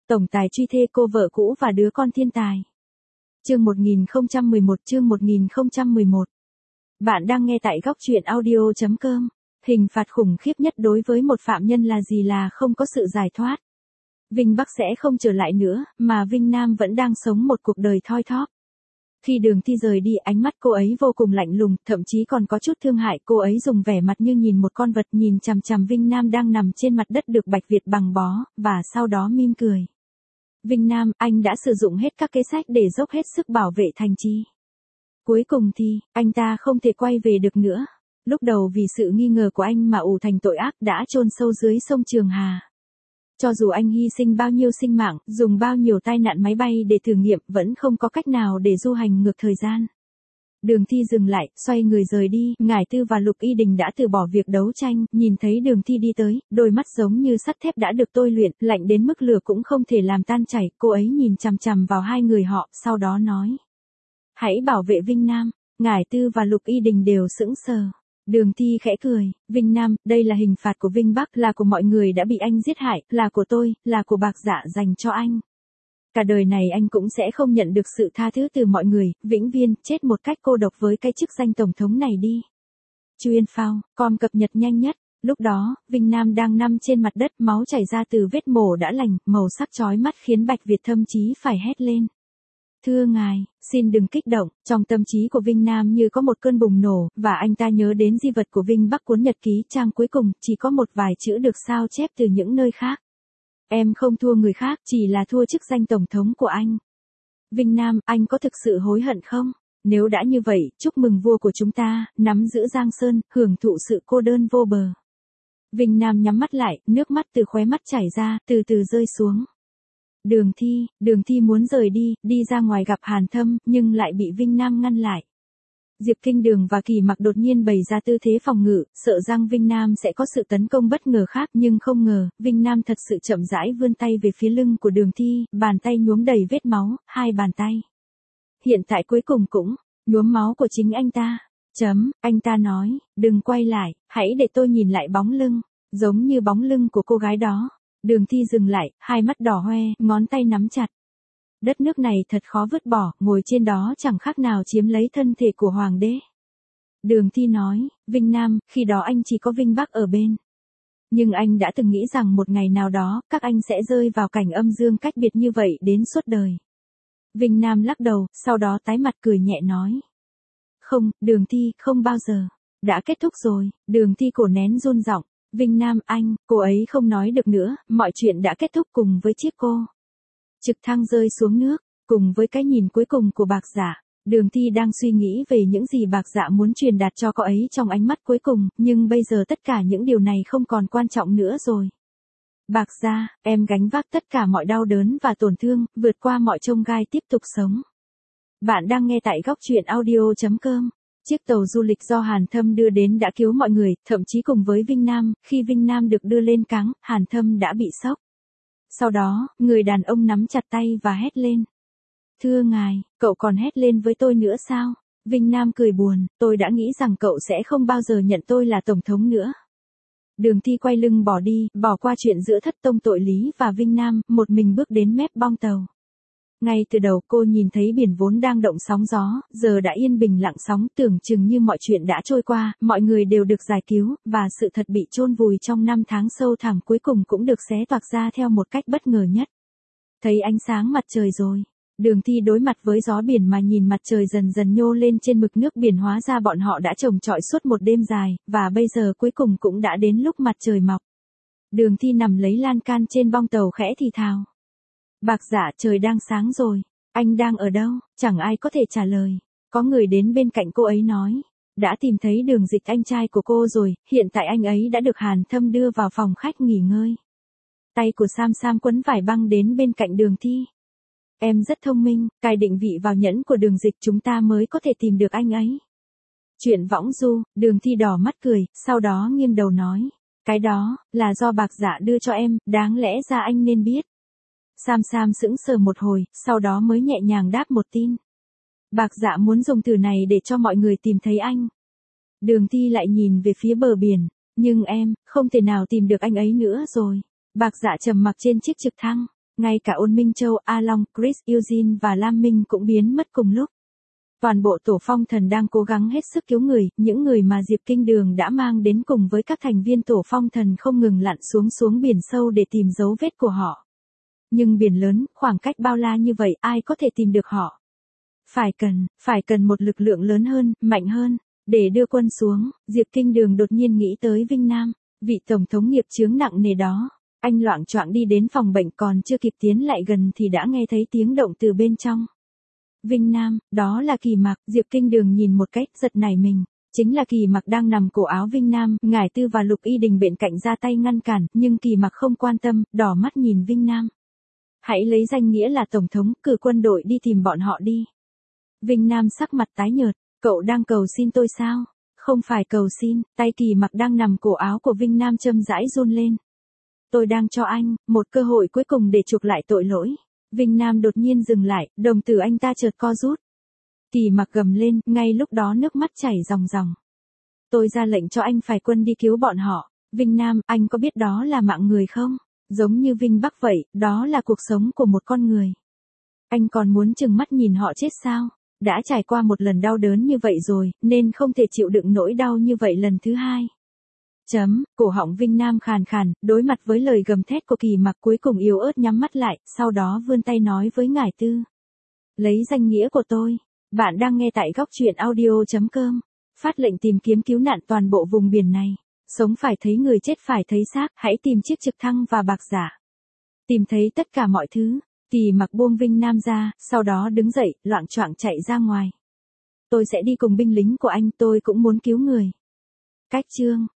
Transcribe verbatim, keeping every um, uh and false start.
tổng tài truy thê cô vợ cũ và đứa con thiên tài. Chương một nghìn không trăm mười một chương một nghìn không trăm mười một. Bạn đang nghe tại góc truyện audio chấm com. Hình phạt khủng khiếp nhất đối với một phạm nhân là gì? Là không có sự giải thoát. Vinh Bắc sẽ không trở lại nữa, mà Vinh Nam vẫn đang sống một cuộc đời thoi thóp. Khi Đường Thi rời đi, ánh mắt cô ấy vô cùng lạnh lùng, thậm chí còn có chút thương hại. Cô ấy dùng vẻ mặt như nhìn một con vật, nhìn chằm chằm Vinh Nam đang nằm trên mặt đất được Bạch Việt bằng bó, và sau đó mỉm cười. Vinh Nam, anh đã sử dụng hết các kế sách để dốc hết sức bảo vệ thành trì. Cuối cùng thì, anh ta không thể quay về được nữa. Lúc đầu vì sự nghi ngờ của anh mà ủ thành tội ác đã chôn sâu dưới sông Trường Hà. Cho dù anh hy sinh bao nhiêu sinh mạng, dùng bao nhiêu tai nạn máy bay để thử nghiệm, vẫn không có cách nào để du hành ngược thời gian. Đường Thi dừng lại, xoay người rời đi. Ngải Tư và Lục Y Đình đã từ bỏ việc đấu tranh, nhìn thấy Đường Thi đi tới, đôi mắt giống như sắt thép đã được tôi luyện, lạnh đến mức lửa cũng không thể làm tan chảy. Cô ấy nhìn chằm chằm vào hai người họ, sau đó nói: hãy bảo vệ Vinh Nam. Ngải Tư và Lục Y Đình đều sững sờ. Đường Thi khẽ cười: Vinh Nam, đây là hình phạt của Vinh Bắc, là của mọi người đã bị anh giết hại, là của tôi, là của Bạc Dạ dành cho anh. Cả đời này anh cũng sẽ không nhận được sự tha thứ từ mọi người, vĩnh viễn chết một cách cô độc với cái chức danh tổng thống này đi. Chuyên phao, com cập nhật nhanh nhất. Lúc đó, Vinh Nam đang nằm trên mặt đất, máu chảy ra từ vết mổ đã lành, màu sắc chói mắt khiến Bạch Việt thậm chí phải hét lên. Thưa ngài, xin đừng kích động. Trong tâm trí của Vinh Nam như có một cơn bùng nổ, và anh ta nhớ đến di vật của Vinh Bắc, cuốn nhật ký trang cuối cùng, chỉ có một vài chữ được sao chép từ những nơi khác. Em không thua người khác, chỉ là thua chức danh tổng thống của anh. Vinh Nam, anh có thực sự hối hận không? Nếu đã như vậy, chúc mừng vua của chúng ta, nắm giữ Giang Sơn, hưởng thụ sự cô đơn vô bờ. Vinh Nam nhắm mắt lại, nước mắt từ khóe mắt chảy ra, từ từ rơi xuống. Đường Thi, Đường Thi muốn rời đi, đi ra ngoài gặp Hàn Thâm, nhưng lại bị Vinh Nam ngăn lại. Diệp Kinh Đường và Kỳ Mặc đột nhiên bày ra tư thế phòng ngự, sợ rằng Vinh Nam sẽ có sự tấn công bất ngờ khác, nhưng không ngờ, Vinh Nam thật sự chậm rãi vươn tay về phía lưng của Đường Thi, bàn tay nhuốm đầy vết máu, hai bàn tay. Hiện tại cuối cùng cũng nhuốm máu của chính anh ta. Chấm, anh ta nói, đừng quay lại, hãy để tôi nhìn lại bóng lưng, giống như bóng lưng của cô gái đó. Đường Thi dừng lại, hai mắt đỏ hoe, ngón tay nắm chặt. Đất nước này thật khó vứt bỏ, ngồi trên đó chẳng khác nào chiếm lấy thân thể của hoàng đế. Đường Thi nói, Vinh Nam, khi đó anh chỉ có Vinh Bắc ở bên. Nhưng anh đã từng nghĩ rằng một ngày nào đó, các anh sẽ rơi vào cảnh âm dương cách biệt như vậy đến suốt đời. Vinh Nam lắc đầu, sau đó tái mặt cười nhẹ nói. Không, Đường Thi, không bao giờ. Đã kết thúc rồi. Đường Thi cổ nén run giọng. Vinh Nam, anh, cô ấy không nói được nữa, mọi chuyện đã kết thúc cùng với chiếc cô trực thăng rơi xuống nước, cùng với cái nhìn cuối cùng của Bạc Dạ. Đường Thi đang suy nghĩ về những gì Bạc Dạ muốn truyền đạt cho cô ấy trong ánh mắt cuối cùng, nhưng bây giờ tất cả những điều này không còn quan trọng nữa rồi. Bạc Dạ, em gánh vác tất cả mọi đau đớn và tổn thương, vượt qua mọi chông gai tiếp tục sống. Bạn đang nghe tại góc truyện audio chấm com. Chiếc tàu du lịch do Hàn Thâm đưa đến đã cứu mọi người, thậm chí cùng với Vinh Nam, khi Vinh Nam được đưa lên cáng, Hàn Thâm đã bị sốc. Sau đó, người đàn ông nắm chặt tay và hét lên. Thưa ngài, cậu còn hét lên với tôi nữa sao? Vinh Nam cười buồn, tôi đã nghĩ rằng cậu sẽ không bao giờ nhận tôi là tổng thống nữa. Đường Thi quay lưng bỏ đi, bỏ qua chuyện giữa thất tông tội lý và Vinh Nam, một mình bước đến mép bong tàu. Ngay từ đầu cô nhìn thấy biển vốn đang động sóng gió, giờ đã yên bình lặng sóng, tưởng chừng như mọi chuyện đã trôi qua, mọi người đều được giải cứu, và sự thật bị chôn vùi trong năm tháng sâu thẳm cuối cùng cũng được xé toạc ra theo một cách bất ngờ nhất. Thấy ánh sáng mặt trời rồi. Đường Thi đối mặt với gió biển mà nhìn mặt trời dần dần nhô lên trên mực nước biển, hóa ra bọn họ đã chồng chọi suốt một đêm dài, và bây giờ cuối cùng cũng đã đến lúc mặt trời mọc. Đường Thi nằm lấy lan can trên bong tàu khẽ thì thào. Bạc Dạ, trời đang sáng rồi. Anh đang ở đâu? Chẳng ai có thể trả lời. Có người đến bên cạnh cô ấy nói. Đã tìm thấy Đường Dịch, anh trai của cô rồi, hiện tại anh ấy đã được Hàn Thâm đưa vào phòng khách nghỉ ngơi. Tay của Sam Sam quấn vải băng đến bên cạnh Đường Thi. Em rất thông minh, cài định vị vào nhẫn của Đường Dịch chúng ta mới có thể tìm được anh ấy. Chuyện võng du, Đường Thi đỏ mắt cười, sau đó nghiêng đầu nói. Cái đó, là do Bạc Dạ đưa cho em, đáng lẽ ra anh nên biết. Sam Sam sững sờ một hồi, sau đó mới nhẹ nhàng đáp một tin. Bạc Dạ muốn dùng từ này để cho mọi người tìm thấy anh. Đường Thi lại nhìn về phía bờ biển, nhưng em, không thể nào tìm được anh ấy nữa rồi. Bạc Dạ trầm mặc trên chiếc trực thăng. ngay cả Ôn Minh Châu, A Long, Chris, Eugene và Lam Minh cũng biến mất cùng lúc. Toàn bộ tổ phong thần đang cố gắng hết sức cứu người, những người mà Diệp Kinh Đường đã mang đến cùng với các thành viên tổ phong thần không ngừng lặn xuống xuống biển sâu để tìm dấu vết của họ. Nhưng biển lớn, khoảng cách bao la như vậy, ai có thể tìm được họ? Phải cần, phải cần một lực lượng lớn hơn, mạnh hơn, để đưa quân xuống. Diệp Kinh Đường đột nhiên nghĩ tới Vinh Nam, vị tổng thống nghiệp chướng nặng nề đó. Anh loạng choạng đi đến phòng bệnh, còn chưa kịp tiến lại gần thì đã nghe thấy tiếng động từ bên trong. Vinh Nam, đó là Kỳ Mặc. Diệp Kinh Đường nhìn một cách, giật nảy mình. Chính là Kỳ Mặc đang nằm cổ áo Vinh Nam. Ngải Tư và Lục Y Đình bên cạnh ra tay ngăn cản, nhưng Kỳ Mặc không quan tâm, đỏ mắt nhìn Vinh Nam. Hãy lấy danh nghĩa là tổng thống, cử quân đội đi tìm bọn họ đi. Vinh Nam sắc mặt tái nhợt, cậu đang cầu xin tôi sao? Không phải cầu xin, tay Kỳ Mặc đang nằm cổ áo của Vinh Nam châm rãi run lên. Tôi đang cho anh một cơ hội cuối cùng để chuộc lại tội lỗi. Vinh Nam đột nhiên dừng lại, đồng tử anh ta chợt co rút. Kỳ Mặc gầm lên, ngay lúc đó nước mắt chảy ròng ròng. Tôi ra lệnh cho anh phải quân đi cứu bọn họ. Vinh Nam, anh có biết đó là mạng người không? Giống như Vinh Bắc vậy, đó là cuộc sống của một con người. Anh còn muốn trừng mắt nhìn họ chết sao? Đã trải qua một lần đau đớn như vậy rồi, nên không thể chịu đựng nỗi đau như vậy lần thứ hai. Chấm, cổ họng Vinh Nam khàn khàn, đối mặt với lời gầm thét của Kỳ Mặc cuối cùng yếu ớt nhắm mắt lại, sau đó vươn tay nói với Ngải Tư. Lấy danh nghĩa của tôi, bạn đang nghe tại góc truyện audio chấm com. Phát lệnh tìm kiếm cứu nạn toàn bộ vùng biển này. Sống phải thấy người, chết phải thấy xác, hãy tìm chiếc trực thăng và bạc giả. Tìm thấy tất cả mọi thứ. Kỳ Mặc buông Vinh Nam ra, sau đó đứng dậy, loạng choạng chạy ra ngoài. Tôi sẽ đi cùng binh lính của anh, tôi cũng muốn cứu người. Cách chương